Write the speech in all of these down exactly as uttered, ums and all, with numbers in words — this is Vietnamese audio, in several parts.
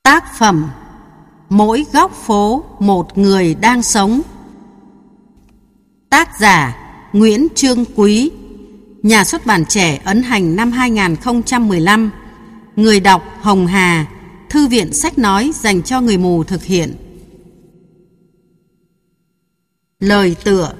Tác phẩm Mỗi góc phố một người đang sống. Tác giả Nguyễn Trương Quý. Nhà xuất bản Trẻ ấn hành năm hai không một lăm. Người đọc Hồng Hà. Thư viện sách nói dành cho người mù thực hiện. Lời tựa.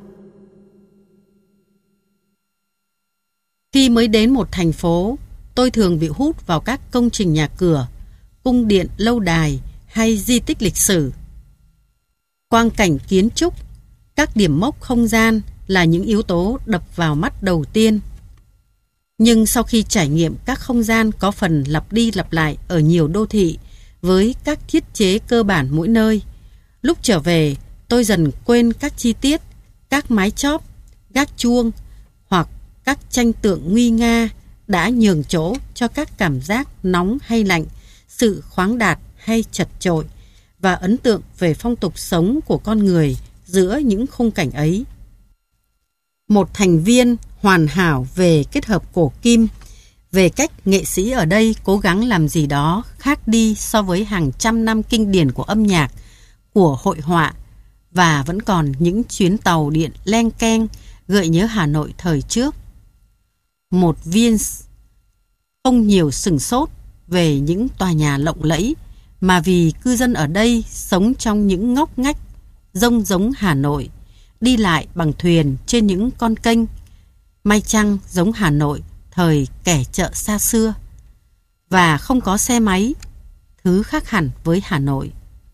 Khi mới đến một thành phố, tôi thường bị hút vào các công trình nhà cửa, cung điện, lâu đài hay di tích lịch sử. Quang cảnh kiến trúc, các điểm mốc không gian là những yếu tố đập vào mắt đầu tiên. Nhưng sau khi trải nghiệm các không gian có phần lặp đi lặp lại ở nhiều đô thị với các thiết chế cơ bản mỗi nơi, lúc trở về tôi dần quên các chi tiết, các mái chóp, gác chuông hoặc các tranh tượng nguy nga đã nhường chỗ cho các cảm giác nóng hay lạnh, sự khoáng đạt hay chật chội và ấn tượng về phong tục sống của con người giữa những khung cảnh ấy. Một thành viên hoàn hảo về kết hợp cổ kim, về cách nghệ sĩ ở đây cố gắng làm gì đó khác đi so với hàng trăm năm kinh điển của âm nhạc, của hội họa, và vẫn còn những chuyến tàu điện leng keng gợi nhớ Hà Nội thời trước. Một Vince không nhiều sửng sốt về những tòa nhà lộng lẫy, mà vì cư dân ở đây sống trong những ngóc ngách rông giống Hà Nội, đi lại bằng thuyền trên những con kênh, may chăng giống Hà Nội thời kẻ chợ xa xưa, và không có xe máy, thứ khác hẳn với Hà Nội.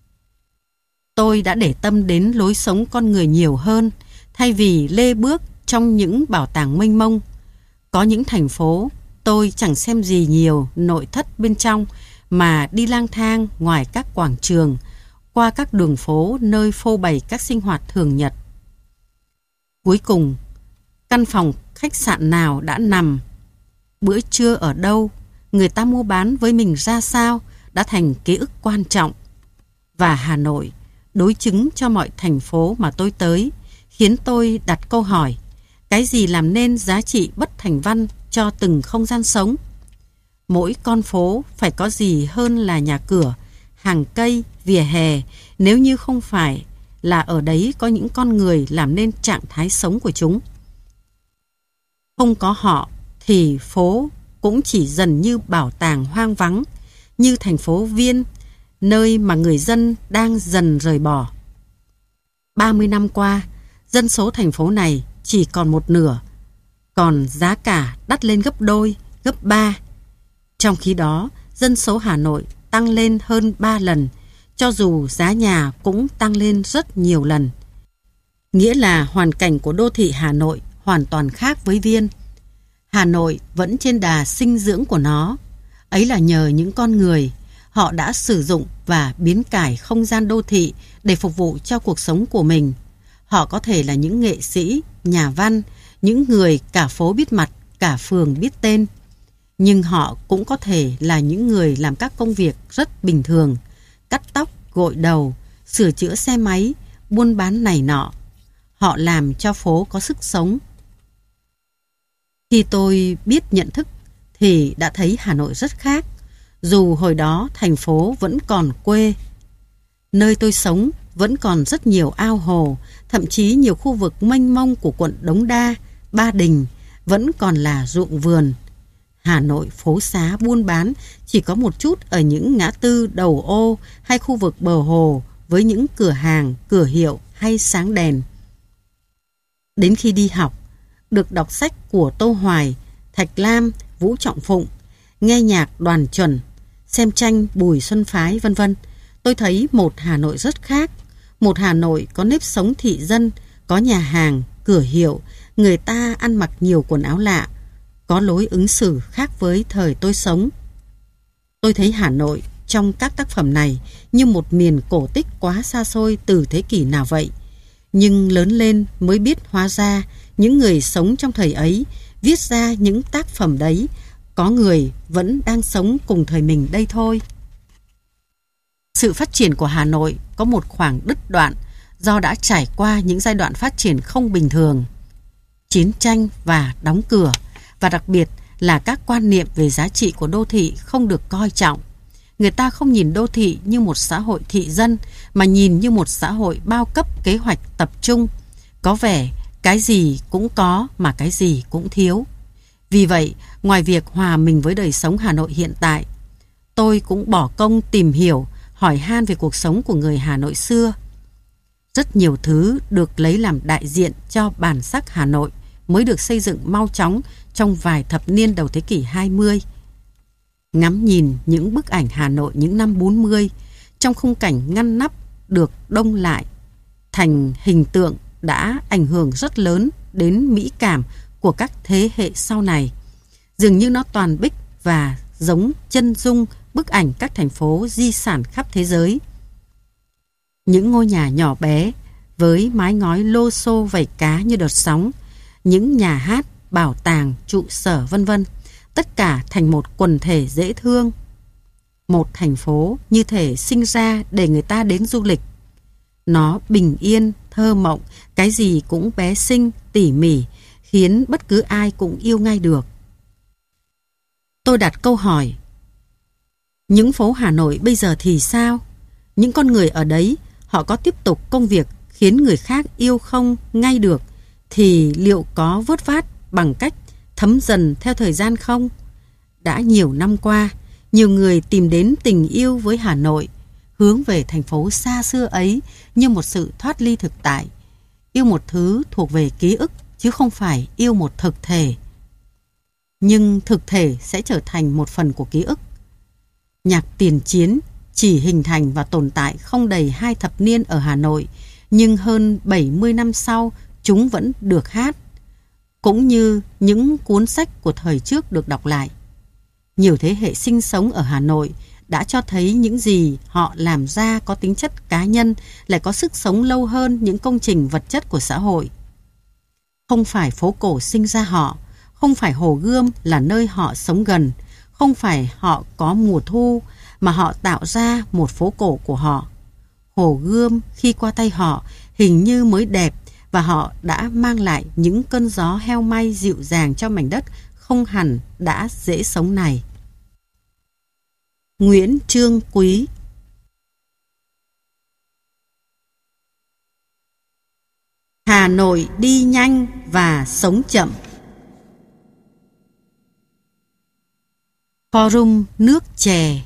Tôi đã để tâm đến lối sống con người nhiều hơn, thay vì lê bước trong những bảo tàng mênh mông. Có những thành phố tôi chẳng xem gì nhiều nội thất bên trong, mà đi lang thang ngoài các quảng trường, qua các đường phố nơi phô bày các sinh hoạt thường nhật. Cuối cùng, căn phòng khách sạn nào đã nằm, bữa trưa ở đâu, người ta mua bán với mình ra sao đã thành ký ức quan trọng. Và Hà Nội, đối chứng cho mọi thành phố mà tôi tới, khiến tôi đặt câu hỏi: cái gì làm nên giá trị bất thành văn cho từng không gian sống? Mỗi con phố phải có gì hơn là nhà cửa, hàng cây, vỉa hè, nếu như không phải là ở đấy có những con người làm nên trạng thái sống của chúng. Không có họ thì phố cũng chỉ dần như bảo tàng hoang vắng, như thành phố Viên, nơi mà người dân đang dần rời bỏ. ba mươi năm qua, dân số thành phố này chỉ còn một nửa, còn giá cả đắt lên gấp đôi, gấp ba. Trong khi đó, dân số Hà Nội tăng lên hơn ba lần, cho dù giá nhà cũng tăng lên rất nhiều lần. Nghĩa là hoàn cảnh của đô thị Hà Nội hoàn toàn khác với Viên. Hà Nội vẫn trên đà sinh dưỡng của nó. Ấy là nhờ những con người, họ đã sử dụng và biến cải không gian đô thị để phục vụ cho cuộc sống của mình. Họ có thể là những nghệ sĩ, nhà văn, những người cả phố biết mặt, cả phường biết tên. Nhưng họ cũng có thể là những người làm các công việc rất bình thường, cắt tóc, gội đầu, sửa chữa xe máy, buôn bán này nọ. Họ làm cho phố có sức sống. Khi tôi biết nhận thức thì đã thấy Hà Nội rất khác, dù hồi đó thành phố vẫn còn quê. Nơi tôi sống vẫn còn rất nhiều ao hồ, thậm chí nhiều khu vực mênh mông của quận Đống Đa, Ba Đình vẫn còn là ruộng vườn. Hà Nội phố xá buôn bán chỉ có một chút ở những ngã tư đầu ô hay khu vực bờ hồ với những cửa hàng, cửa hiệu hay sáng đèn. Đến khi đi học, được đọc sách của Tô Hoài, Thạch Lam, Vũ Trọng Phụng, nghe nhạc Đoàn Chuẩn, xem tranh Bùi Xuân Phái vân vân, tôi thấy một Hà Nội rất khác. Một Hà Nội có nếp sống thị dân, có nhà hàng, cửa hiệu, người ta ăn mặc nhiều quần áo lạ, có lối ứng xử khác với thời tôi sống. Tôi thấy Hà Nội trong các tác phẩm này như một miền cổ tích quá xa xôi từ thế kỷ nào vậy. Nhưng lớn lên mới biết hóa ra những người sống trong thời ấy, viết ra những tác phẩm đấy, có người vẫn đang sống cùng thời mình đây thôi. Sự phát triển của Hà Nội có một khoảng đứt đoạn do đã trải qua những giai đoạn phát triển không bình thường. Chiến tranh và đóng cửa, và đặc biệt là các quan niệm về giá trị của đô thị không được coi trọng, người ta không nhìn đô thị như một xã hội thị dân, mà nhìn như một xã hội bao cấp kế hoạch tập trung. Có vẻ cái gì cũng có mà cái gì cũng thiếu. Vì vậy, ngoài việc hòa mình với đời sống Hà Nội hiện tại, tôi cũng bỏ công tìm hiểu, hỏi han về cuộc sống của người Hà Nội xưa. Rất nhiều thứ được lấy làm đại diện cho bản sắc Hà Nội mới được xây dựng mau chóng trong vài thập niên đầu thế kỷ hai mươi. Ngắm nhìn những bức ảnh Hà Nội những năm bốn mươi trong khung cảnh ngăn nắp được đông lại thành hình tượng đã ảnh hưởng rất lớn đến mỹ cảm của các thế hệ sau này. Dường như nó toàn bích và giống chân dung bức ảnh các thành phố di sản khắp thế giới. Những ngôi nhà nhỏ bé với mái ngói lô xô vảy cá như đợt sóng, những nhà hát, bảo tàng, trụ sở vân vân, tất cả thành một quần thể dễ thương. Một thành phố như thể sinh ra để người ta đến du lịch. Nó bình yên, thơ mộng, cái gì cũng bé xinh, tỉ mỉ, khiến bất cứ ai cũng yêu ngay được. Tôi đặt câu hỏi, những phố Hà Nội bây giờ thì sao? Những con người ở đấy, họ có tiếp tục công việc khiến người khác yêu không ngay được, thì liệu có vớt vát bằng cách thấm dần theo thời gian không? Đã nhiều năm qua, nhiều người tìm đến tình yêu với Hà Nội, hướng về thành phố xa xưa ấy như một sự thoát ly thực tại, yêu một thứ thuộc về ký ức chứ không phải yêu một thực thể. Nhưng thực thể sẽ trở thành một phần của ký ức. Nhạc tiền chiến chỉ hình thành và tồn tại không đầy hai thập niên ở Hà Nội, nhưng hơn bảy mươi năm sau chúng vẫn được hát, cũng như những cuốn sách của thời trước được đọc lại. Nhiều thế hệ sinh sống ở Hà Nội đã cho thấy những gì họ làm ra có tính chất cá nhân lại có sức sống lâu hơn những công trình vật chất của xã hội. Không phải phố cổ sinh ra họ, không phải Hồ Gươm là nơi họ sống gần, không phải họ có mùa thu mà họ tạo ra một phố cổ của họ. Hồ Gươm khi qua tay họ hình như mới đẹp, và họ đã mang lại những cơn gió heo may dịu dàng cho mảnh đất không hẳn đã dễ sống này. Nguyễn Trương Quý. Hà Nội đi nhanh và sống chậm. Forum nước chè.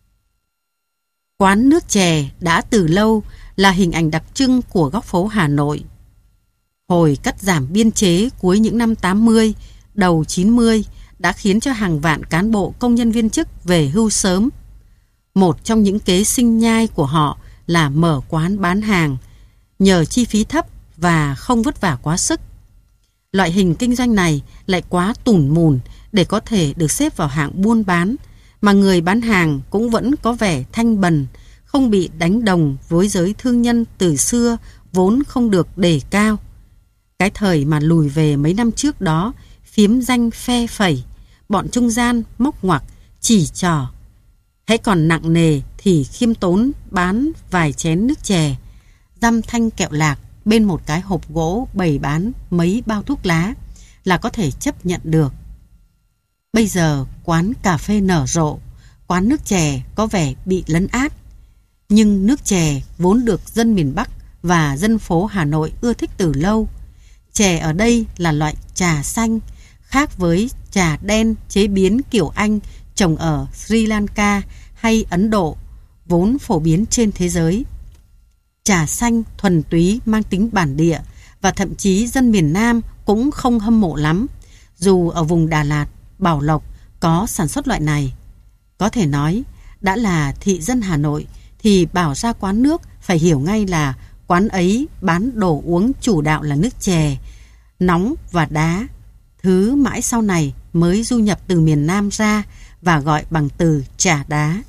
Quán nước chè đã từ lâu là hình ảnh đặc trưng của góc phố Hà Nội. Hồi cắt giảm biên chế cuối những năm tám mươi, đầu chín mươi đã khiến cho hàng vạn cán bộ công nhân viên chức về hưu sớm. Một trong những kế sinh nhai của họ là mở quán bán hàng, nhờ chi phí thấp và không vất vả quá sức. Loại hình kinh doanh này lại quá tủn mủn để có thể được xếp vào hạng buôn bán, mà người bán hàng cũng vẫn có vẻ thanh bần, không bị đánh đồng với giới thương nhân từ xưa vốn không được đề cao. Cái thời mà lùi về mấy năm trước đó, phiếm danh phe phẩy, bọn trung gian móc ngoặc, chỉ trỏ. Hãy còn nặng nề thì khiêm tốn bán vài chén nước chè, dăm thanh kẹo lạc bên một cái hộp gỗ bày bán mấy bao thuốc lá là có thể chấp nhận được. Bây giờ quán cà phê nở rộ, quán nước chè có vẻ bị lấn át. Nhưng nước chè vốn được dân miền Bắc và dân phố Hà Nội ưa thích từ lâu. Chè ở đây là loại trà xanh, khác với trà đen chế biến kiểu Anh trồng ở Sri Lanka hay Ấn Độ, vốn phổ biến trên thế giới. Trà xanh thuần túy mang tính bản địa, và thậm chí dân miền Nam cũng không hâm mộ lắm, dù ở vùng Đà Lạt, Bảo Lộc có sản xuất loại này. Có thể nói, đã là thị dân Hà Nội thì bảo ra quán nước phải hiểu ngay là quán ấy bán đồ uống chủ đạo là nước chè, nóng và đá, thứ mãi sau này mới du nhập từ miền Nam ra và gọi bằng từ trà đá.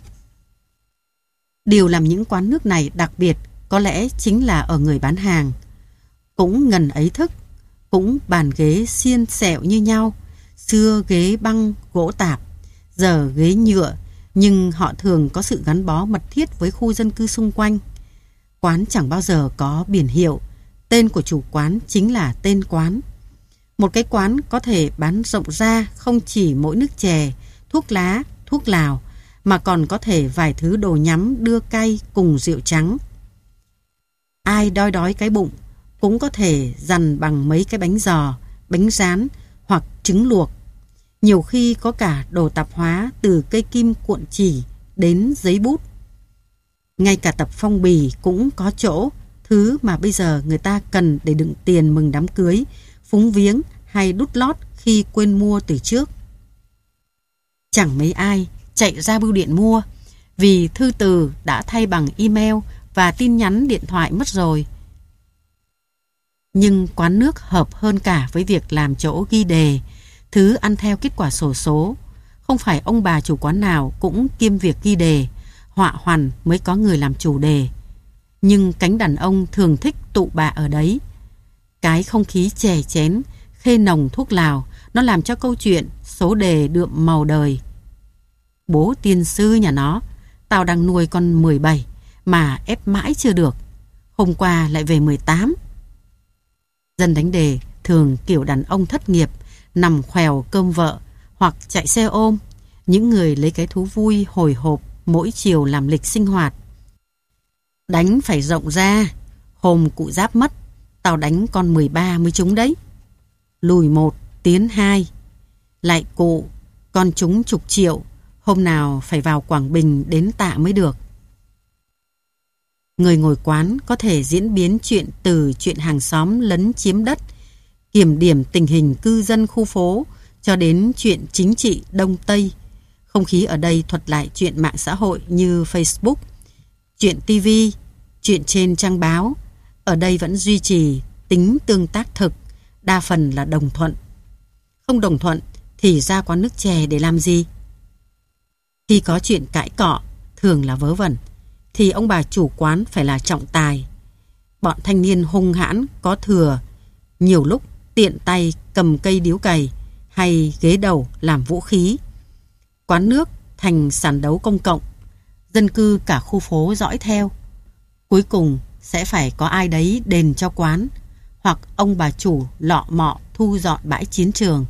Điều làm những quán nước này đặc biệt có lẽ chính là ở người bán hàng. Cũng ngần ấy thức, cũng bàn ghế xiên xẹo như nhau, xưa ghế băng gỗ tạp, giờ ghế nhựa, nhưng họ thường có sự gắn bó mật thiết với khu dân cư xung quanh. Quán chẳng bao giờ có biển hiệu, tên của chủ quán chính là tên quán. Một cái quán có thể bán rộng ra không chỉ mỗi nước chè, thuốc lá, thuốc lào, mà còn có thể vài thứ đồ nhắm đưa cay cùng rượu trắng. Ai đói đói cái bụng cũng có thể dằn bằng mấy cái bánh giò, bánh rán hoặc trứng luộc. Nhiều khi có cả đồ tạp hóa từ cây kim cuộn chỉ đến giấy bút. Ngay cả tập phong bì cũng có chỗ, thứ mà bây giờ người ta cần để đựng tiền mừng đám cưới, phúng viếng hay đút lót khi quên mua từ trước. Chẳng mấy ai chạy ra bưu điện mua, vì thư từ đã thay bằng email và tin nhắn điện thoại mất rồi. Nhưng quán nước hợp hơn cả với việc làm chỗ ghi đề, thứ ăn theo kết quả xổ số. Không phải ông bà chủ quán nào cũng kiêm việc ghi đề, họa hoằn mới có người làm chủ đề. Nhưng cánh đàn ông thường thích tụ bạ ở đấy. Cái không khí chè chén, khê nồng thuốc lào, nó làm cho câu chuyện số đề đượm màu đời. Bố tiên sư nhà nó, tao đang nuôi con mười bảy mà ép mãi chưa được. Hôm qua lại về mười tám. Dân đánh đề thường kiểu đàn ông thất nghiệp, nằm khoèo cơm vợ hoặc chạy xe ôm, những người lấy cái thú vui hồi hộp mỗi chiều làm lịch sinh hoạt. Đánh phải rộng ra, hôm cụ Giáp mất, tao đánh con mười ba mới trúng đấy. Lùi một, tiến hai. Lại cụ, con trúng chục triệu, hôm nào phải vào Quảng Bình đến tạ mới được. Người ngồi quán có thể diễn biến chuyện từ chuyện hàng xóm lấn chiếm đất, kiểm điểm tình hình cư dân khu phố, cho đến chuyện chính trị Đông Tây. Không khí ở đây thuật lại chuyện mạng xã hội như Facebook, chuyện ti vi, chuyện trên trang báo. Ở đây vẫn duy trì tính tương tác thực, đa phần là đồng thuận. Không đồng thuận thì ra quán nước chè để làm gì? Khi có chuyện cãi cọ, thường là vớ vẩn, thì ông bà chủ quán phải là trọng tài. Bọn thanh niên hung hãn có thừa, nhiều lúc tiện tay cầm cây điếu cày hay ghế đầu làm vũ khí. Quán nước thành sàn đấu công cộng, dân cư cả khu phố dõi theo. Cuối cùng sẽ phải có ai đấy đền cho quán, hoặc ông bà chủ lọ mọ thu dọn bãi chiến trường.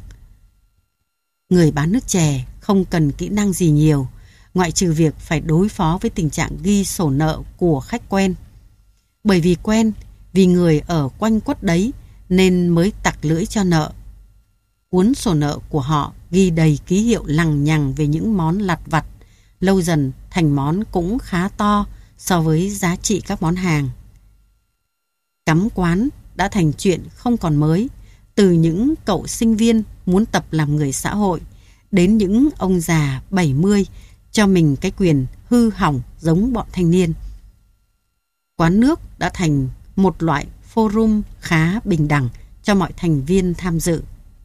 Người bán nước chè không cần kỹ năng gì nhiều, ngoại trừ việc phải đối phó với tình trạng ghi sổ nợ của khách quen. Bởi vì quen, vì người ở quanh quất đấy nên mới tặc lưỡi cho nợ. Cuốn sổ nợ của họ ghi đầy ký hiệu lằng nhằng về những món lặt vặt, lâu dần thành món cũng khá to so với giá trị các món hàng. Cắm quán đã thành chuyện không còn mới, từ những cậu sinh viên muốn tập làm người xã hội đến những ông già bảy mươi cho mình cái quyền hư hỏng giống bọn thanh niên. Quán nước đã thành một loại forum khá bình đẳng cho mọi thành viên tham dự.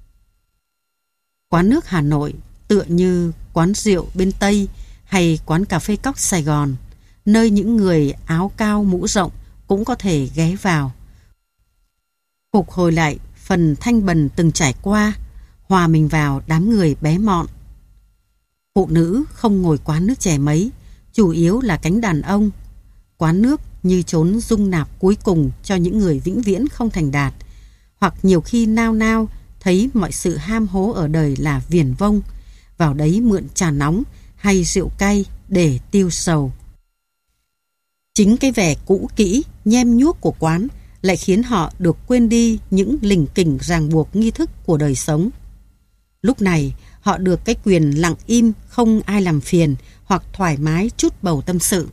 Quán nước Hà Nội tựa như quán rượu bên Tây hay quán cà phê cóc Sài Gòn, nơi những người áo cao mũ rộng cũng có thể ghé vào, phục hồi lại phần thanh bần từng trải qua, hòa mình vào đám người bé mọn. Phụ nữ không ngồi quán nước chè mấy, chủ yếu là cánh đàn ông. Quán nước như chốn dung nạp cuối cùng cho những người vĩnh viễn không thành đạt, hoặc nhiều khi nao nao thấy mọi sự ham hố ở đời là viển vông, vào đấy mượn trà nóng hay rượu cay để tiêu sầu. Chính cái vẻ cũ kỹ, nhem nhuốc của quán lại khiến họ được quên đi những lỉnh kỉnh ràng buộc nghi thức của đời sống. Lúc này, họ được cái quyền lặng im, không ai làm phiền, hoặc thoải mái trút bầu tâm sự.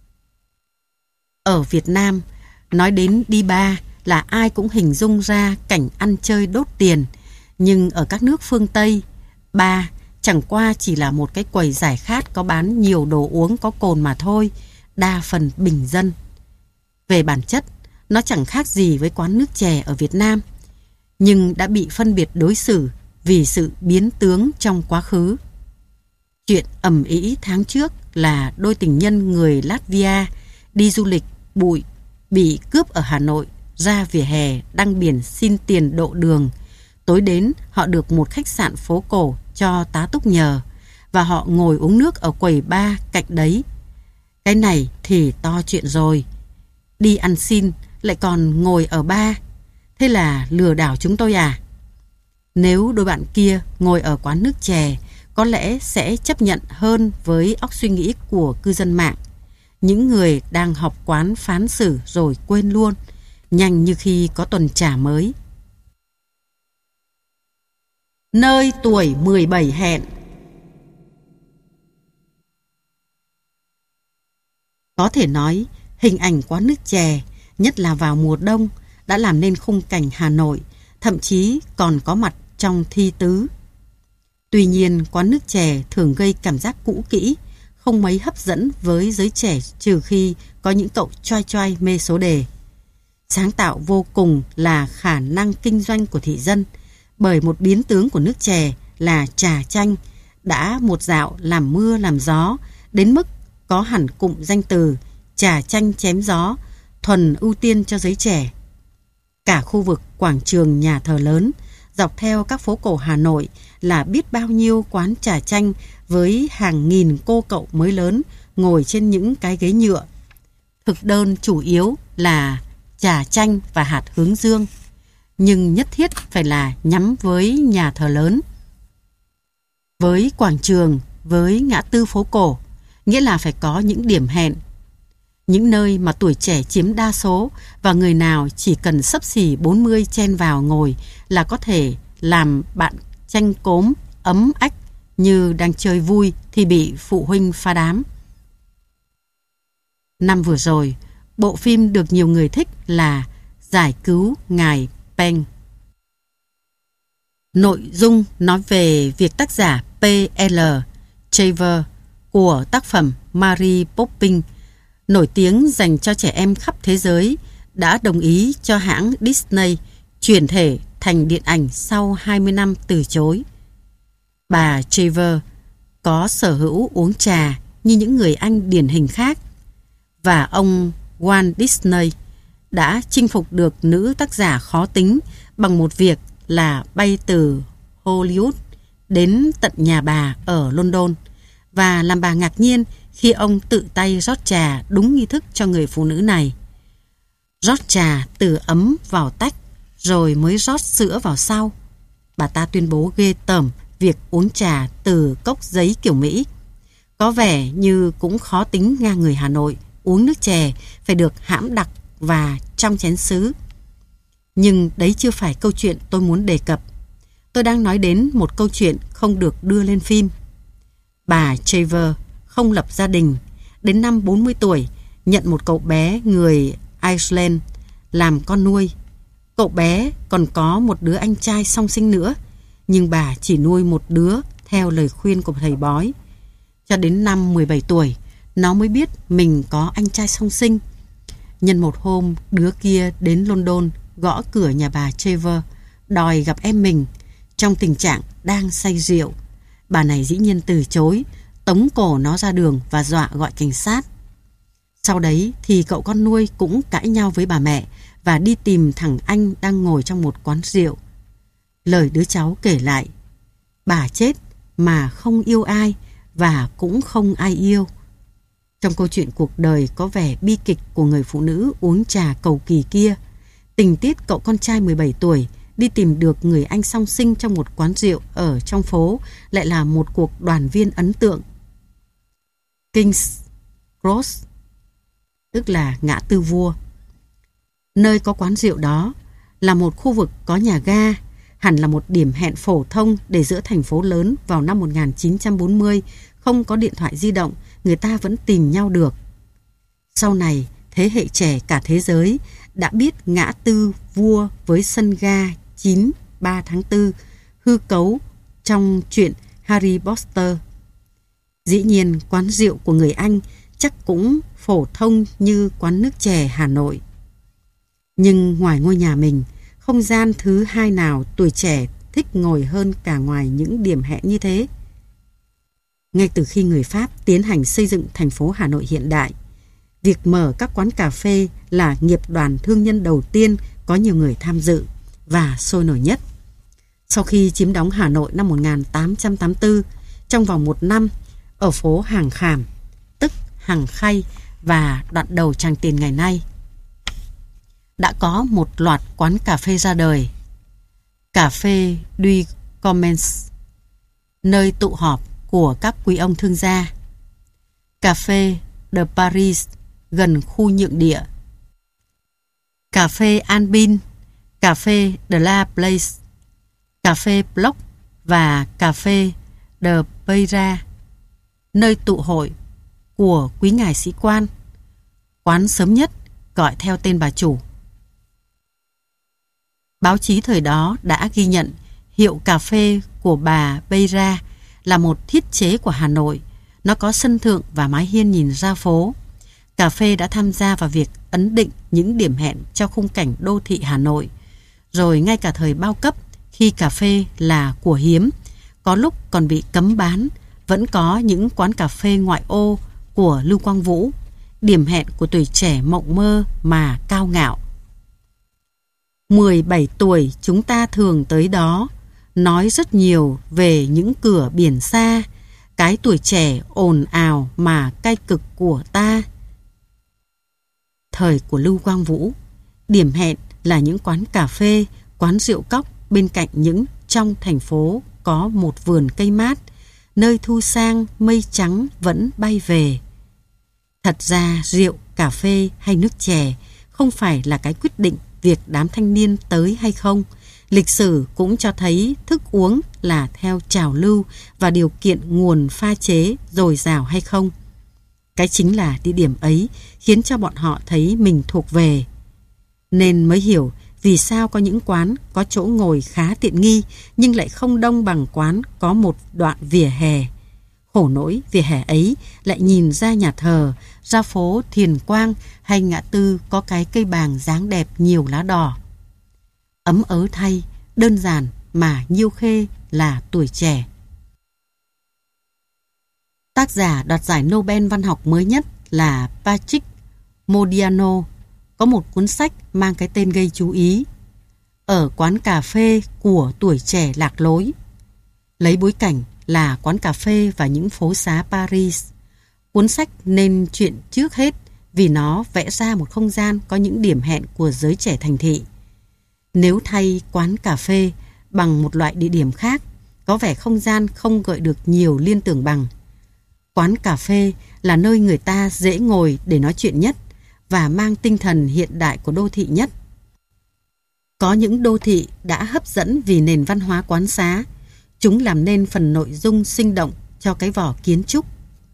Ở Việt Nam, nói đến đi bar là ai cũng hình dung ra cảnh ăn chơi đốt tiền, nhưng ở các nước phương Tây, bar chẳng qua chỉ là một cái quầy giải khát có bán nhiều đồ uống có cồn mà thôi, đa phần bình dân. Về bản chất, nó chẳng khác gì với quán nước chè ở Việt Nam, nhưng đã bị phân biệt đối xử vì sự biến tướng trong quá khứ. Chuyện ầm ĩ tháng trước là đôi tình nhân người Latvia đi du lịch bụi bị cướp ở Hà Nội, ra vỉa hè đăng biển xin tiền độ đường. Tối đến họ được một khách sạn phố cổ cho tá túc nhờ, và họ ngồi uống nước ở quầy bar cạnh đấy. Cái này thì to chuyện rồi. Đi ăn xin lại còn ngồi ở bar, thế là lừa đảo chúng tôi à? Nếu đôi bạn kia ngồi ở quán nước chè có lẽ sẽ chấp nhận hơn với óc suy nghĩ của cư dân mạng. Những người đang học quán phán xử rồi quên luôn, nhanh như khi có tuần trà mới. Nơi tuổi mười bảy hẹn. Có thể nói, hình ảnh quán nước chè, nhất là vào mùa đông, đã làm nên khung cảnh Hà Nội, thậm chí còn có mặt trong thi tứ. Tuy nhiên, quán nước chè thường gây cảm giác cũ kỹ, không mấy hấp dẫn với giới trẻ trừ khi có những cậu choai choai mê số đề. Sáng tạo vô cùng là khả năng kinh doanh của thị dân, bởi một biến tướng của nước chè là trà chanh đã một dạo làm mưa làm gió, đến mức có hẳn cụm danh từ trà chanh chém gió, thuần ưu tiên cho giới trẻ. Cả khu vực quảng trường nhà thờ lớn, dọc theo các phố cổ Hà Nội là biết bao nhiêu quán trà chanh với hàng nghìn cô cậu mới lớn ngồi trên những cái ghế nhựa. Thực đơn chủ yếu là trà chanh và hạt hướng dương, nhưng nhất thiết phải là nhắm với nhà thờ lớn, với quảng trường, với ngã tư phố cổ, nghĩa là phải có những điểm hẹn. Những nơi mà tuổi trẻ chiếm đa số và người nào chỉ cần xấp xỉ bốn mươi chen vào ngồi là có thể làm bạn chanh cốm, ấm ách như đang chơi vui thì bị phụ huynh phá đám. Năm vừa rồi, bộ phim được nhiều người thích là Giải cứu ngài Peng. Nội dung nói về việc tác giả pê lờ Shaver của tác phẩm Mary Poppins, nổi tiếng dành cho trẻ em khắp thế giới, đã đồng ý cho hãng Disney chuyển thể thành điện ảnh sau hai mươi năm từ chối. Bà Shaver có sở hữu uống trà như những người Anh điển hình khác, và ông Walt Disney đã chinh phục được nữ tác giả khó tính bằng một việc là bay từ Hollywood đến tận nhà bà ở London và làm bà ngạc nhiên khi ông tự tay rót trà đúng nghi thức cho người phụ nữ này. Rót trà từ ấm vào tách rồi mới rót sữa vào sau. Bà ta tuyên bố ghê tởm việc uống trà từ cốc giấy kiểu Mỹ. Có vẻ như cũng khó tính ngang người Hà Nội uống nước chè phải được hãm đặc và trong chén sứ. Nhưng đấy chưa phải câu chuyện tôi muốn đề cập. Tôi đang nói đến một câu chuyện không được đưa lên phim. Bà Shaver không lập gia đình, đến năm bốn mươi tuổi nhận một cậu bé người Iceland làm con nuôi. Cậu bé còn có một đứa anh trai song sinh nữa, nhưng bà chỉ nuôi một đứa theo lời khuyên của thầy bói. Cho đến năm mười bảy tuổi, nó mới biết mình có anh trai song sinh. Nhân một hôm, đứa kia đến London gõ cửa nhà bà Shaver đòi gặp em mình trong tình trạng đang say rượu. Bà này dĩ nhiên từ chối, tống cổ nó ra đường và dọa gọi cảnh sát. Sau đấy thì cậu con nuôi cũng cãi nhau với bà mẹ và đi tìm thằng anh đang ngồi trong một quán rượu. Lời đứa cháu kể lại: bà chết mà không yêu ai và cũng không ai yêu. Trong câu chuyện cuộc đời có vẻ bi kịch của người phụ nữ uống trà cầu kỳ kia, tình tiết cậu con trai mười bảy tuổi đi tìm được người anh song sinh trong một quán rượu ở trong phố lại là một cuộc đoàn viên ấn tượng. King's Cross, tức là ngã tư vua. Nơi có quán rượu đó là một khu vực có nhà ga, hẳn là một điểm hẹn phổ thông để giữa thành phố lớn vào năm một nghìn chín trăm bốn mươi không có điện thoại di động, người ta vẫn tìm nhau được. Sau này, thế hệ trẻ cả thế giới đã biết ngã tư vua với sân ga chín ba tháng tư hư cấu trong truyện Harry Potter. Dĩ nhiên, quán rượu của người Anh chắc cũng phổ thông như quán nước chè Hà Nội. Nhưng ngoài ngôi nhà mình, không gian thứ hai nào tuổi trẻ thích ngồi hơn cả ngoài những điểm hẹn như thế. Ngay từ khi người Pháp tiến hành xây dựng thành phố Hà Nội hiện đại, việc mở các quán cà phê là nghiệp đoàn thương nhân đầu tiên có nhiều người tham dự và sôi nổi nhất. Sau khi chiếm đóng Hà Nội năm một nghìn tám trăm tám mươi tư, trong vòng một năm, ở phố Hàng Khảm, tức Hàng Khay và đoạn đầu Tràng Tiền ngày nay, đã có một loạt quán cà phê ra đời. Cà phê du Commerce nơi tụ họp của các quý ông thương gia. Café de Paris gần khu nhượng địa. Café Albin, Café de la Place, Café Bloch và Café de Beira, nơi tụ hội của quý ngài sĩ quan. Quán sớm nhất gọi theo tên bà chủ. Báo chí thời đó đã ghi nhận hiệu cà phê của bà Beira là một thiết chế của Hà Nội. Nó có sân thượng và mái hiên nhìn ra phố. Cà phê đã tham gia vào việc ấn định những điểm hẹn cho khung cảnh đô thị Hà Nội. Rồi ngay cả thời bao cấp, khi cà phê là của hiếm, có lúc còn bị cấm bán, vẫn có những quán cà phê ngoại ô của Lưu Quang Vũ, điểm hẹn của tuổi trẻ mộng mơ mà cao ngạo. mười bảy tuổi chúng ta thường tới đó, nói rất nhiều về những cửa biển xa, cái tuổi trẻ ồn ào mà cay cực của ta. Thời của Lưu Quang Vũ, điểm hẹn là những quán cà phê, quán rượu cóc bên cạnh những trong thành phố có một vườn cây mát, nơi thu sang mây trắng vẫn bay về. Thật ra rượu, cà phê hay nước chè không phải là cái quyết định việc đám thanh niên tới hay không. Lịch sử cũng cho thấy thức uống là theo trào lưu và điều kiện nguồn pha chế dồi dào hay không. Cái chính là địa điểm ấy khiến cho bọn họ thấy mình thuộc về. Nên mới hiểu vì sao có những quán có chỗ ngồi khá tiện nghi nhưng lại không đông bằng quán có một đoạn vỉa hè. Khổ nỗi vỉa hè ấy lại nhìn ra nhà thờ, ra phố Thiền Quang hay ngã tư có cái cây bàng dáng đẹp nhiều lá đỏ. Ấm ớ thay, đơn giản mà nhiêu khê là tuổi trẻ. Tác giả đoạt giải Nobel văn học mới nhất là Patrick Modiano có một cuốn sách mang cái tên gây chú ý, Ở quán cà phê của tuổi trẻ lạc lối. Lấy bối cảnh là quán cà phê và những phố xá Paris. Cuốn sách nên chuyện trước hết vì nó vẽ ra một không gian có những điểm hẹn của giới trẻ thành thị. Nếu thay quán cà phê bằng một loại địa điểm khác, có vẻ không gian không gợi được nhiều liên tưởng bằng. Quán cà phê là nơi người ta dễ ngồi để nói chuyện nhất và mang tinh thần hiện đại của đô thị nhất. Có những đô thị đã hấp dẫn vì nền văn hóa quán xá. Chúng làm nên phần nội dung sinh động cho cái vỏ kiến trúc.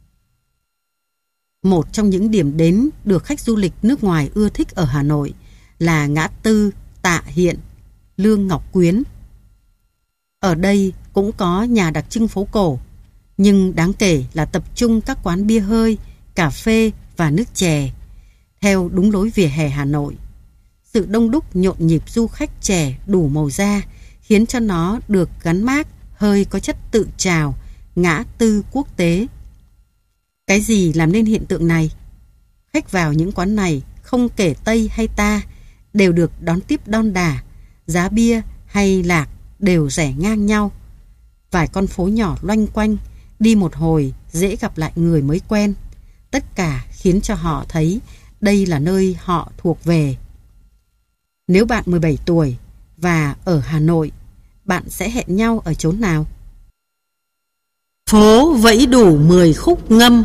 Một trong những điểm đến được khách du lịch nước ngoài ưa thích ở Hà Nội là ngã tư Tạ Hiện, Lương Ngọc Quyến. Ở đây cũng có nhà đặc trưng phố cổ, nhưng đáng kể là tập trung các quán bia hơi, cà phê và nước chè, theo đúng lối vỉa hè Hà Nội. Sự đông đúc nhộn nhịp du khách trẻ đủ màu da khiến cho nó được gắn mác hơi có chất tự trào, ngã tư quốc tế. Cái gì làm nên hiện tượng này? Khách vào những quán này không kể Tây hay ta đều được đón tiếp đon đả, giá bia hay lạc đều rẻ ngang nhau. Vài con phố nhỏ loanh quanh, đi một hồi dễ gặp lại người mới quen. Tất cả khiến cho họ thấy đây là nơi họ thuộc về. Nếu bạn mười bảy tuổi và ở Hà Nội, bạn sẽ hẹn nhau ở chốn nào? Phố vẫy đủ mười khúc ngâm.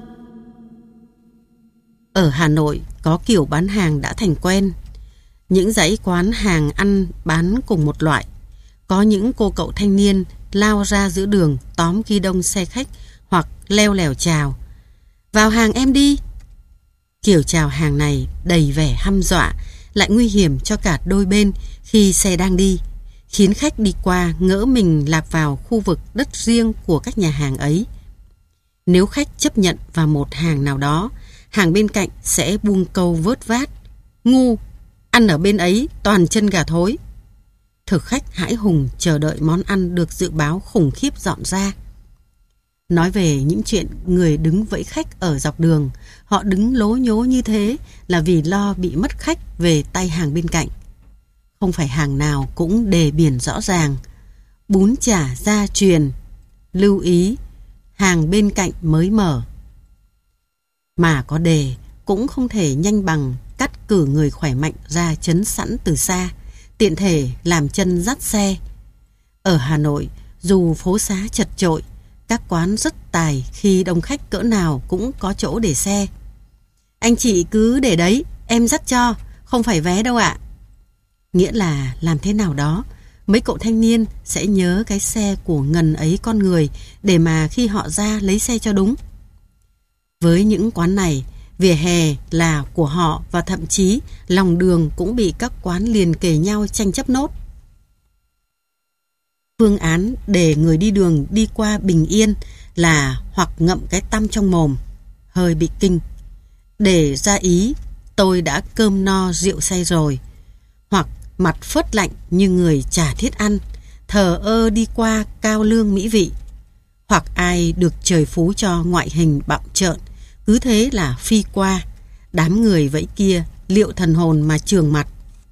Ở Hà Nội có kiểu bán hàng đã thành quen. Những dãy quán hàng ăn bán cùng một loại. Có những cô cậu thanh niên lao ra giữa đường tóm ghi đông xe khách hoặc leo lèo chào: "Vào hàng em đi." Kiểu chào hàng này đầy vẻ hăm dọa, lại nguy hiểm cho cả đôi bên khi xe đang đi, khiến khách đi qua ngỡ mình lạc vào khu vực đất riêng của các nhà hàng ấy. Nếu khách chấp nhận vào một hàng nào đó, hàng bên cạnh sẽ buông câu vớt vát: "Ngu, ăn ở bên ấy toàn chân gà thối." Thực khách hãi hùng chờ đợi món ăn được dự báo khủng khiếp dọn ra. Nói về những chuyện người đứng vẫy khách ở dọc đường, họ đứng lố nhố như thế là vì lo bị mất khách về tay hàng bên cạnh. Không phải hàng nào cũng đề biển rõ ràng: "Bún chả gia truyền, lưu ý, hàng bên cạnh mới mở." Mà có đề cũng không thể nhanh bằng cắt cử người khỏe mạnh ra chấn sẵn từ xa, tiện thể làm chân dắt xe. Ở Hà Nội, Dù phố xá chật chội, các quán rất tài khi đông khách cỡ nào cũng có chỗ để xe. Anh chị cứ để đấy, em dắt cho, không phải vé đâu ạ. Nghĩa là làm thế nào đó, mấy cậu thanh niên sẽ nhớ cái xe của ngần ấy con người để mà khi họ ra lấy xe cho đúng. Với những quán này, vỉa hè là của họ và thậm chí lòng đường cũng bị các quán liền kề nhau tranh chấp nốt. Phương án để người đi đường đi qua bình yên là hoặc ngậm cái tăm trong mồm, hơi bị kinh, để ra ý tôi đã cơm no rượu say rồi, hoặc mặt phớt lạnh như người chả thiết ăn, thờ ơ đi qua cao lương mỹ vị, hoặc ai được trời phú cho ngoại hình bặm trợn, cứ thế là phi qua, đám người vẫy kia liệu thần hồn mà trường mặt.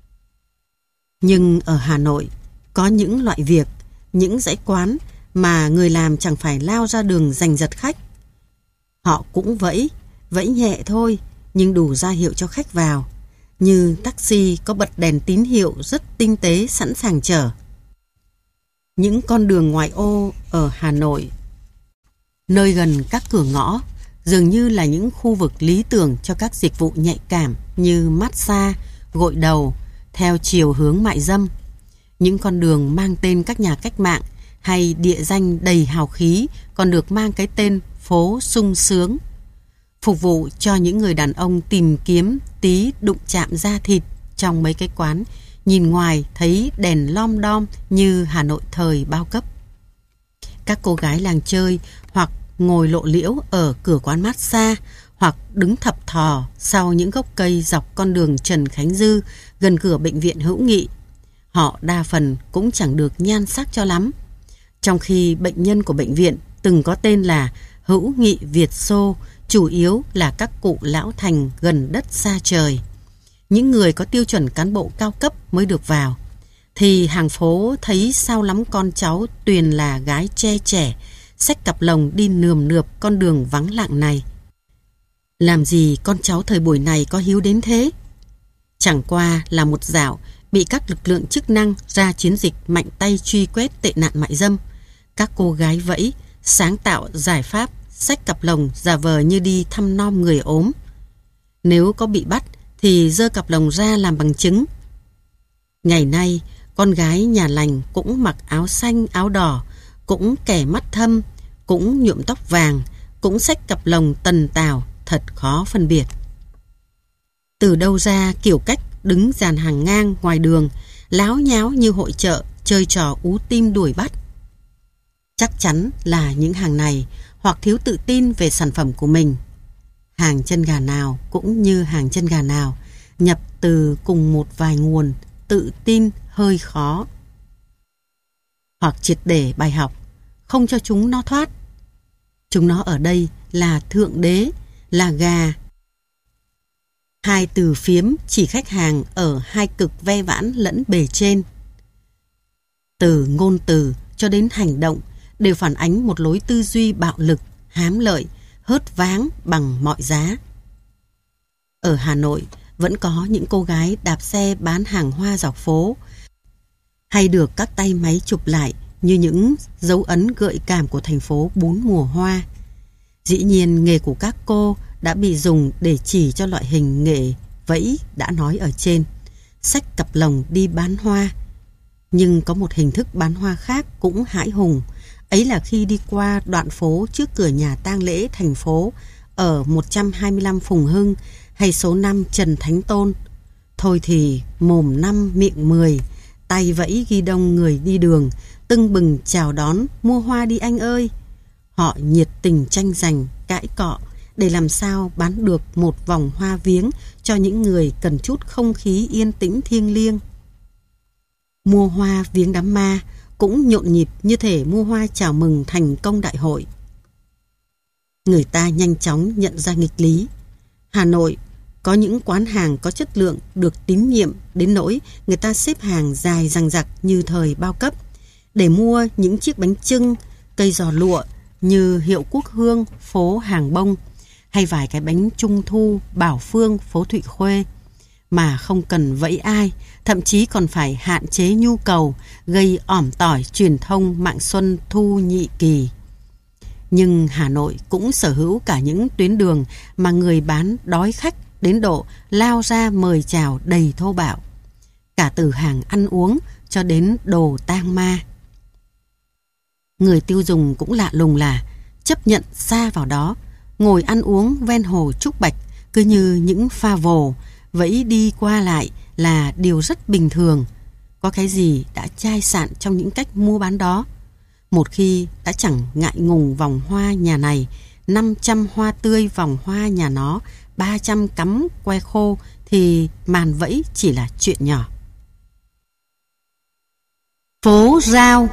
Nhưng ở Hà Nội có những loại việc, những dãy quán mà người làm chẳng phải lao ra đường giành giật khách. Họ cũng vẫy, vẫy nhẹ thôi, nhưng đủ ra hiệu cho khách vào, như taxi có bật đèn tín hiệu rất tinh tế sẵn sàng chở. Những con đường ngoại ô ở Hà Nội, nơi gần các cửa ngõ, dường như là những khu vực lý tưởng cho các dịch vụ nhạy cảm như massage, gội đầu, theo chiều hướng mại dâm. Những con đường mang tên các nhà cách mạng hay địa danh đầy hào khí còn được mang cái tên phố sung sướng, phục vụ cho những người đàn ông tìm kiếm tí đụng chạm da thịt trong mấy cái quán nhìn ngoài thấy đèn lom đom như Hà Nội thời bao cấp. Các cô gái làng chơi hoặc ngồi lộ liễu ở cửa quán massage, hoặc đứng thập thò sau những gốc cây dọc con đường Trần Khánh Dư gần cửa bệnh viện Hữu Nghị. Họ đa phần cũng chẳng được nhan sắc cho lắm, trong khi bệnh nhân của bệnh viện từng có tên là Hữu Nghị Việt Xô chủ yếu là các cụ lão thành gần đất xa trời, những người có tiêu chuẩn cán bộ cao cấp mới được vào. Thì hàng phố thấy sao lắm con cháu tuyền là gái che trẻ, xách cặp lồng đi nườm nượp con đường vắng lặng này. Làm gì con cháu thời buổi này có hiếu đến thế? Chẳng qua là một dạo bị các lực lượng chức năng ra chiến dịch mạnh tay truy quét tệ nạn mại dâm. Các cô gái vẫy, sáng tạo giải pháp, xách cặp lồng giả vờ như đi thăm nom người ốm. Nếu có bị bắt thì giơ cặp lồng ra làm bằng chứng. Ngày nay, con gái nhà lành cũng mặc áo xanh áo đỏ, cũng kẻ mắt thâm, cũng nhuộm tóc vàng, cũng xách cặp lồng tần tào, thật khó phân biệt. Từ đâu ra kiểu cách đứng dàn hàng ngang ngoài đường, láo nháo như hội chợ, chơi trò ú tim đuổi bắt? Chắc chắn là những hàng này hoặc thiếu tự tin về sản phẩm của mình. Hàng chân gà nào cũng như hàng chân gà nào, nhập từ cùng một vài nguồn, tự tin hơi khó. Hoặc triệt để bài học, không cho chúng nó thoát. Chúng nó ở đây là thượng đế, là gà. Hai từ phiếm chỉ khách hàng ở hai cực ve vãn lẫn bề trên. Từ ngôn từ cho đến hành động đều phản ánh một lối tư duy bạo lực, hám lợi, hớt váng bằng mọi giá. Ở Hà Nội vẫn có những cô gái đạp xe bán hàng hoa dọc phố, hay được các tay máy chụp lại như những dấu ấn gợi cảm của thành phố bốn mùa hoa. Dĩ nhiên nghề của các cô đã bị dùng để chỉ cho loại hình nghề vẫy đã nói ở trên, xách cặp lồng đi bán hoa. Nhưng có một hình thức bán hoa khác cũng hãi hùng, ấy là khi đi qua đoạn phố trước cửa nhà tang lễ thành phố ở một trăm hai mươi lăm Phùng Hưng hay số năm Trần Thánh Tôn. Thôi thì mồm năm miệng mười, tay vẫy ghi đông người đi đường, tưng bừng chào đón, mua hoa đi anh ơi. Họ nhiệt tình tranh giành, cãi cọ để làm sao bán được một vòng hoa viếng cho những người cần chút không khí yên tĩnh thiêng liêng. Mua hoa viếng đám ma cũng nhộn nhịp như thể mua hoa chào mừng thành công đại hội. Người ta nhanh chóng nhận ra nghịch lý. Hà Nội có những quán hàng có chất lượng được tín nhiệm đến nỗi người ta xếp hàng dài dằng dặc như thời bao cấp để mua những chiếc bánh chưng, cây giò lụa như hiệu Quốc Hương, phố Hàng Bông, hay vài cái bánh trung thu Bảo Phương, phố Thụy Khuê, mà không cần vẫy ai, thậm chí còn phải hạn chế nhu cầu, gây ỏm tỏi truyền thông mạng xuân thu nhị kỳ. Nhưng Hà Nội cũng sở hữu cả những tuyến đường mà người bán đói khách đến độ lao ra mời chào đầy thô bạo, cả từ hàng ăn uống cho đến đồ tang ma. Người tiêu dùng cũng lạ lùng là chấp nhận xa vào đó, ngồi ăn uống ven hồ Trúc Bạch cứ như những pha vồ, vẫy đi qua lại là điều rất bình thường. Có cái gì đã chai sạn trong những cách mua bán đó. Một khi đã chẳng ngại ngùng vòng hoa nhà này, năm trăm hoa tươi vòng hoa nhà nó, ba trăm cắm que khô, thì màn vẫy chỉ là chuyện nhỏ. Phố Dao.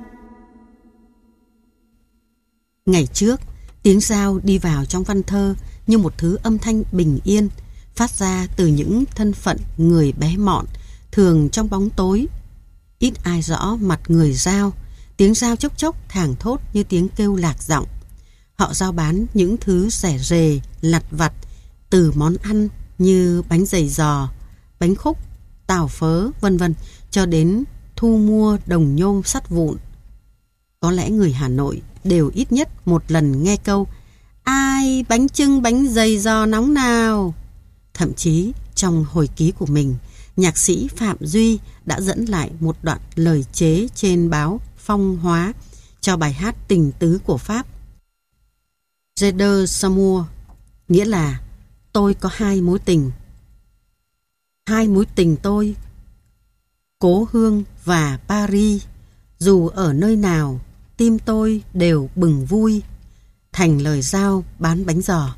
Ngày trước, tiếng dao đi vào trong văn thơ như một thứ âm thanh bình yên, phát ra từ những thân phận người bé mọn, thường trong bóng tối. Ít ai rõ mặt người dao, tiếng dao chốc chốc thảng thốt như tiếng kêu lạc giọng. Họ rao bán những thứ rẻ rề, lặt vặt, từ món ăn như bánh dày giò, bánh khúc, tàu phớ, vân vân, cho đến thu mua đồng nhôm sắt vụn. Có lẽ người Hà Nội đều ít nhất một lần nghe câu "Ai bánh chưng bánh dày giò nóng nào?" Thậm chí trong hồi ký của mình, nhạc sĩ Phạm Duy đã dẫn lại một đoạn lời chế trên báo Phong Hóa cho bài hát tình tứ của Pháp "Je de Samour", nghĩa là tôi có hai mối tình. Hai mối tình tôi, cố hương và Paris, dù ở nơi nào, tim tôi đều bừng vui, thành lời giao bán bánh giò.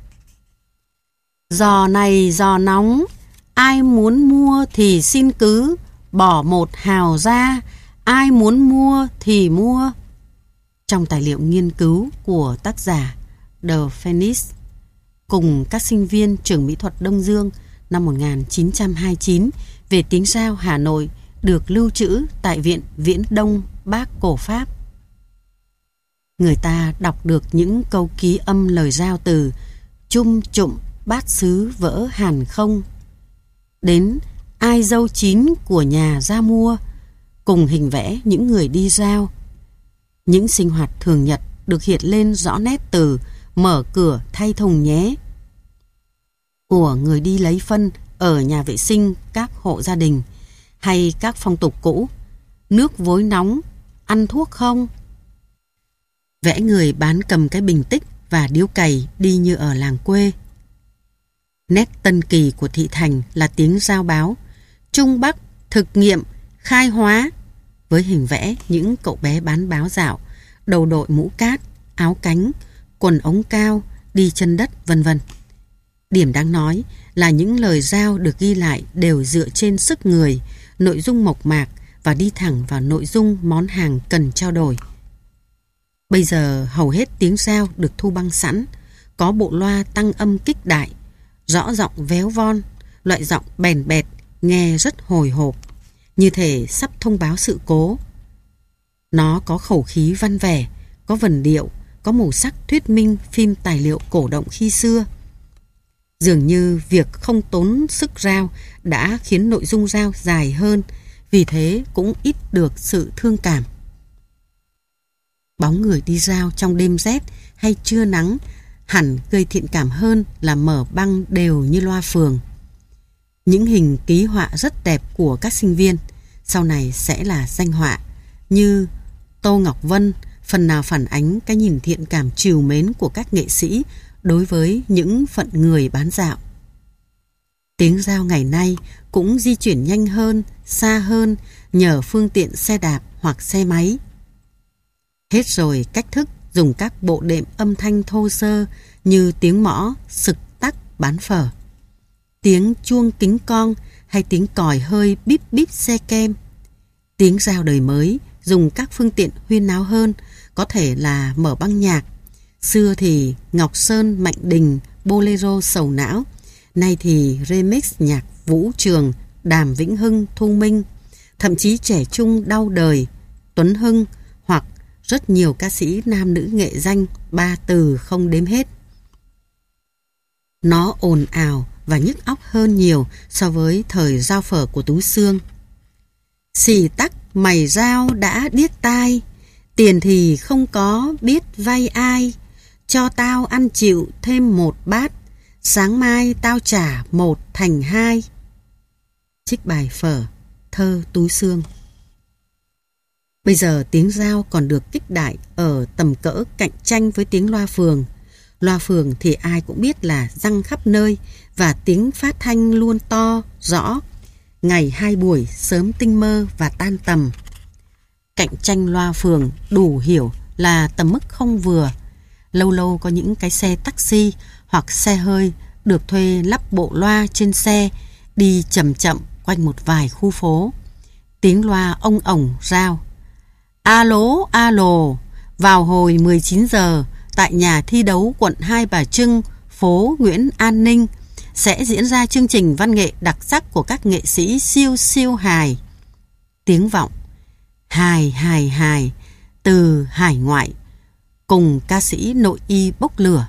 Giò này giò nóng, ai muốn mua thì xin cứ bỏ một hào ra, ai muốn mua thì mua. Trong tài liệu nghiên cứu của tác giả De Phoenix cùng các sinh viên trường mỹ thuật Đông Dương năm một nghìn chín trăm hai mươi chín về tiếng dao Hà Nội được lưu trữ tại Viện Viễn Đông Bác Cổ Pháp. Người ta đọc được những câu ký âm lời dao từ chum chụm bát sứ vỡ hàn không đến ai dâu chín của nhà ra mua, cùng hình vẽ những người đi dao. Những sinh hoạt thường nhật được hiện lên rõ nét từ mở cửa thay thùng nhé của người đi lấy phân ở nhà vệ sinh các hộ gia đình, hay các phong tục cũ nước vối nóng, ăn thuốc không? Vẽ người bán cầm cái bình tích và điếu cày đi như ở làng quê. Nét tân kỳ của thị thành là tiếng giao báo Trung Bắc thực nghiệm khai hóa, với hình vẽ những cậu bé bán báo dạo, đầu đội mũ cát, áo cánh, quần ống cao, đi chân đất, vân vân. Điểm đáng nói là những lời giao được ghi lại đều dựa trên sức người, nội dung mộc mạc và đi thẳng vào nội dung món hàng cần trao đổi. Bây giờ hầu hết tiếng dao được thu băng sẵn, có bộ loa tăng âm kích đại, rõ giọng véo von, loại giọng bèn bẹt, nghe rất hồi hộp, như thể sắp thông báo sự cố. Nó có khẩu khí văn vẻ, có vần điệu, có màu sắc thuyết minh phim tài liệu cổ động khi xưa. Dường như việc không tốn sức dao đã khiến nội dung dao dài hơn, vì thế cũng ít được sự thương cảm. Bóng người đi dao trong đêm rét hay trưa nắng hẳn gây thiện cảm hơn là mở băng đều như loa phường. Những hình ký họa rất đẹp của các sinh viên sau này sẽ là danh họa, như Tô Ngọc Vân, phần nào phản ánh cái nhìn thiện cảm trìu mến của các nghệ sĩ đối với những phận người bán dạo. Tiếng dao ngày nay cũng di chuyển nhanh hơn, xa hơn nhờ phương tiện xe đạp hoặc xe máy. Hết rồi cách thức dùng các bộ đệm âm thanh thô sơ như tiếng mõ, sực tắc bán phở, tiếng chuông kính con hay tiếng còi hơi bíp bíp xe kem. Tiếng dao đời mới dùng các phương tiện huyên náo hơn, có thể là mở băng nhạc. Xưa thì Ngọc Sơn, Mạnh Đình, bolero sầu não, nay thì remix nhạc Vũ Trường, Đàm Vĩnh Hưng, Thu Minh, thậm chí trẻ trung Đau Đời, Tuấn Hưng, hoặc rất nhiều ca sĩ nam nữ nghệ danh ba từ không đếm hết. Nó ồn ào, và nhức óc hơn nhiều so với thời giao phở của Tú Xương. Xì tắc mày rao đã điếc tai, tiền thì không có biết vay ai, cho tao ăn chịu thêm một bát, sáng mai tao trả một thành hai. Trích bài Phở, thơ Tú Xương. Bây giờ tiếng dao còn được kích đại ở tầm cỡ cạnh tranh với tiếng loa phường. Loa phường thì ai cũng biết là răng khắp nơi và tiếng phát thanh luôn to, rõ. Ngày hai buổi, sớm tinh mơ và tan tầm. Cạnh tranh loa phường đủ hiểu là tầm mức không vừa. Lâu lâu có những cái xe taxi hoặc xe hơi được thuê lắp bộ loa trên xe đi chậm chậm quanh một vài khu phố. Tiếng loa ông ổng rao: alo, alo, vào hồi mười chín giờ tại nhà thi đấu quận Hai Bà Trưng, phố Nguyễn An Ninh sẽ diễn ra chương trình văn nghệ đặc sắc của các nghệ sĩ siêu siêu hài. Tiếng vọng hài hài hài từ hải ngoại cùng ca sĩ nội y bốc lửa.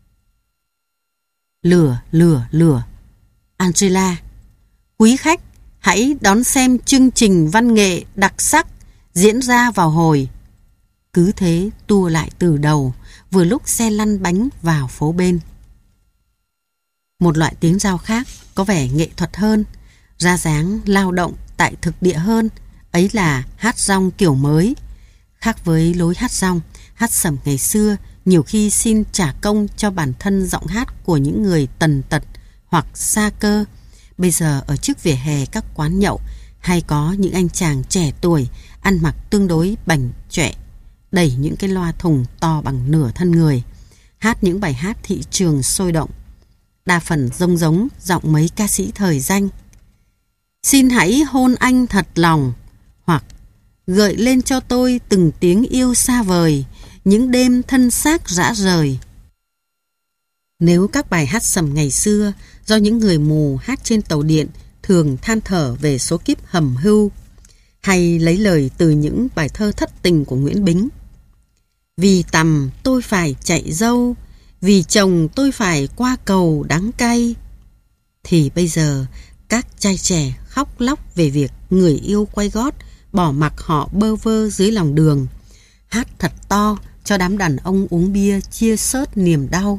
Lửa, lửa, lửa. Angela: quý khách hãy đón xem chương trình văn nghệ đặc sắc diễn ra vào hồi. Cứ thế tua lại từ đầu, vừa lúc xe lăn bánh vào phố bên. Một loại tiếng dao khác có vẻ nghệ thuật hơn, ra dáng lao động tại thực địa hơn, ấy là hát rong kiểu mới. Khác với lối hát rong, hát sẩm ngày xưa nhiều khi xin trả công cho bản thân giọng hát của những người tần tật hoặc xa cơ. Bây giờ ở trước vỉa hè các quán nhậu hay có những anh chàng trẻ tuổi ăn mặc tương đối bảnh chọe, đẩy những cái loa thùng to bằng nửa thân người, hát những bài hát thị trường sôi động, đa phần giống giống giọng mấy ca sĩ thời danh. Xin hãy hôn anh thật lòng, hoặc gợi lên cho tôi từng tiếng yêu xa vời, những đêm thân xác rã rời. Nếu các bài hát sẩm ngày xưa do những người mù hát trên tàu điện thường than thở về số kiếp hầm hưu, hay lấy lời từ những bài thơ thất tình của Nguyễn Bính: vì tằm tôi phải chạy dâu, vì chồng tôi phải qua cầu đắng cay, thì bây giờ các trai trẻ khóc lóc về việc người yêu quay gót bỏ mặc họ bơ vơ dưới lòng đường, hát thật to cho đám đàn ông uống bia chia sớt niềm đau.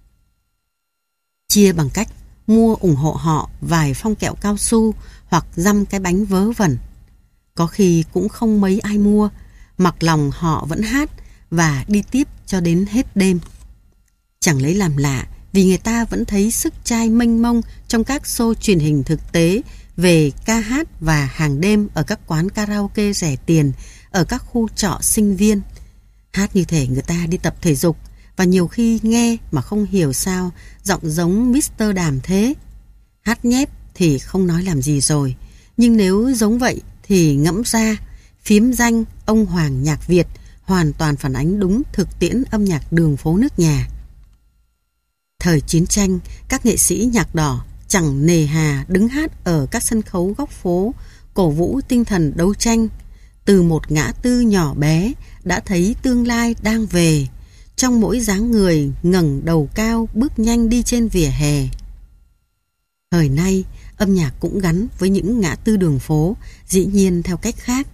Chia bằng cách mua ủng hộ họ vài phong kẹo cao su hoặc dăm cái bánh vớ vẩn. Có khi cũng không mấy ai mua, mặc lòng họ vẫn hát và đi tiếp cho đến hết đêm. Chẳng lấy làm lạ vì người ta vẫn thấy sức trai mênh mông trong các show truyền hình thực tế về ca hát và hàng đêm ở các quán karaoke rẻ tiền, ở các khu trọ sinh viên. Hát như thể người ta đi tập thể dục, và nhiều khi nghe mà không hiểu sao giọng giống mít tơ Đàm thế. Hát nhép thì không nói làm gì rồi, nhưng nếu giống vậy thì ngẫm ra, phím danh ông Hoàng Nhạc Việt hoàn toàn phản ánh đúng thực tiễn âm nhạc đường phố nước nhà. Thời chiến tranh, các nghệ sĩ nhạc đỏ chẳng nề hà đứng hát ở các sân khấu góc phố, cổ vũ tinh thần đấu tranh. Từ một ngã tư nhỏ bé đã thấy tương lai đang về, trong mỗi dáng người ngẩng đầu cao bước nhanh đi trên vỉa hè. Thời nay, âm nhạc cũng gắn với những ngã tư đường phố, dĩ nhiên theo cách khác.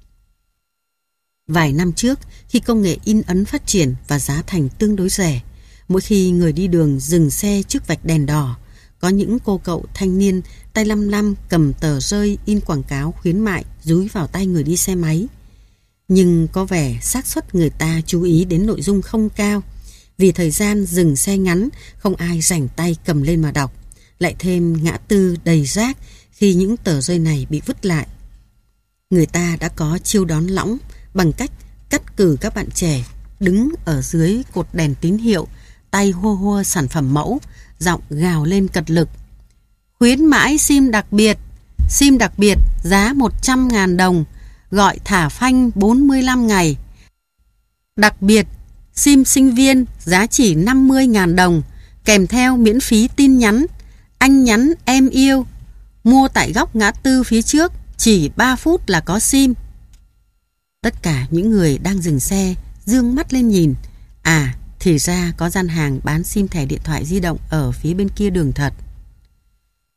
Vài năm trước, khi công nghệ in ấn phát triển và giá thành tương đối rẻ, mỗi khi người đi đường dừng xe trước vạch đèn đỏ, có những cô cậu thanh niên tay lăm lăm cầm tờ rơi in quảng cáo khuyến mại dúi vào tay người đi xe máy. Nhưng có vẻ xác suất người ta chú ý đến nội dung không cao, vì thời gian dừng xe ngắn, không ai rảnh tay cầm lên mà đọc. Lại thêm ngã tư đầy rác khi những tờ rơi này bị vứt lại. Người ta đã có chiêu đón lõng bằng cách cắt cử các bạn trẻ đứng ở dưới cột đèn tín hiệu, tay hua hua sản phẩm mẫu, giọng gào lên cật lực: khuyến mãi sim đặc biệt, sim đặc biệt giá một trăm ngàn đồng, gọi thả phanh bốn mươi lăm ngày. Đặc biệt, sim sinh viên giá chỉ năm mươi ngàn đồng, kèm theo miễn phí tin nhắn. Anh nhắn em yêu, mua tại góc ngã tư phía trước, chỉ ba phút là có sim. Tất cả những người đang dừng xe dương mắt lên nhìn. À, thì ra có gian hàng bán sim thẻ điện thoại di động ở phía bên kia đường thật.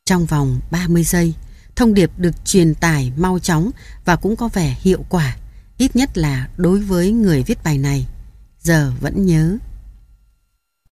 Trong vòng ba mươi giây, thông điệp được truyền tải mau chóng và cũng có vẻ hiệu quả, ít nhất là đối với người viết bài này. Giờ vẫn nhớ.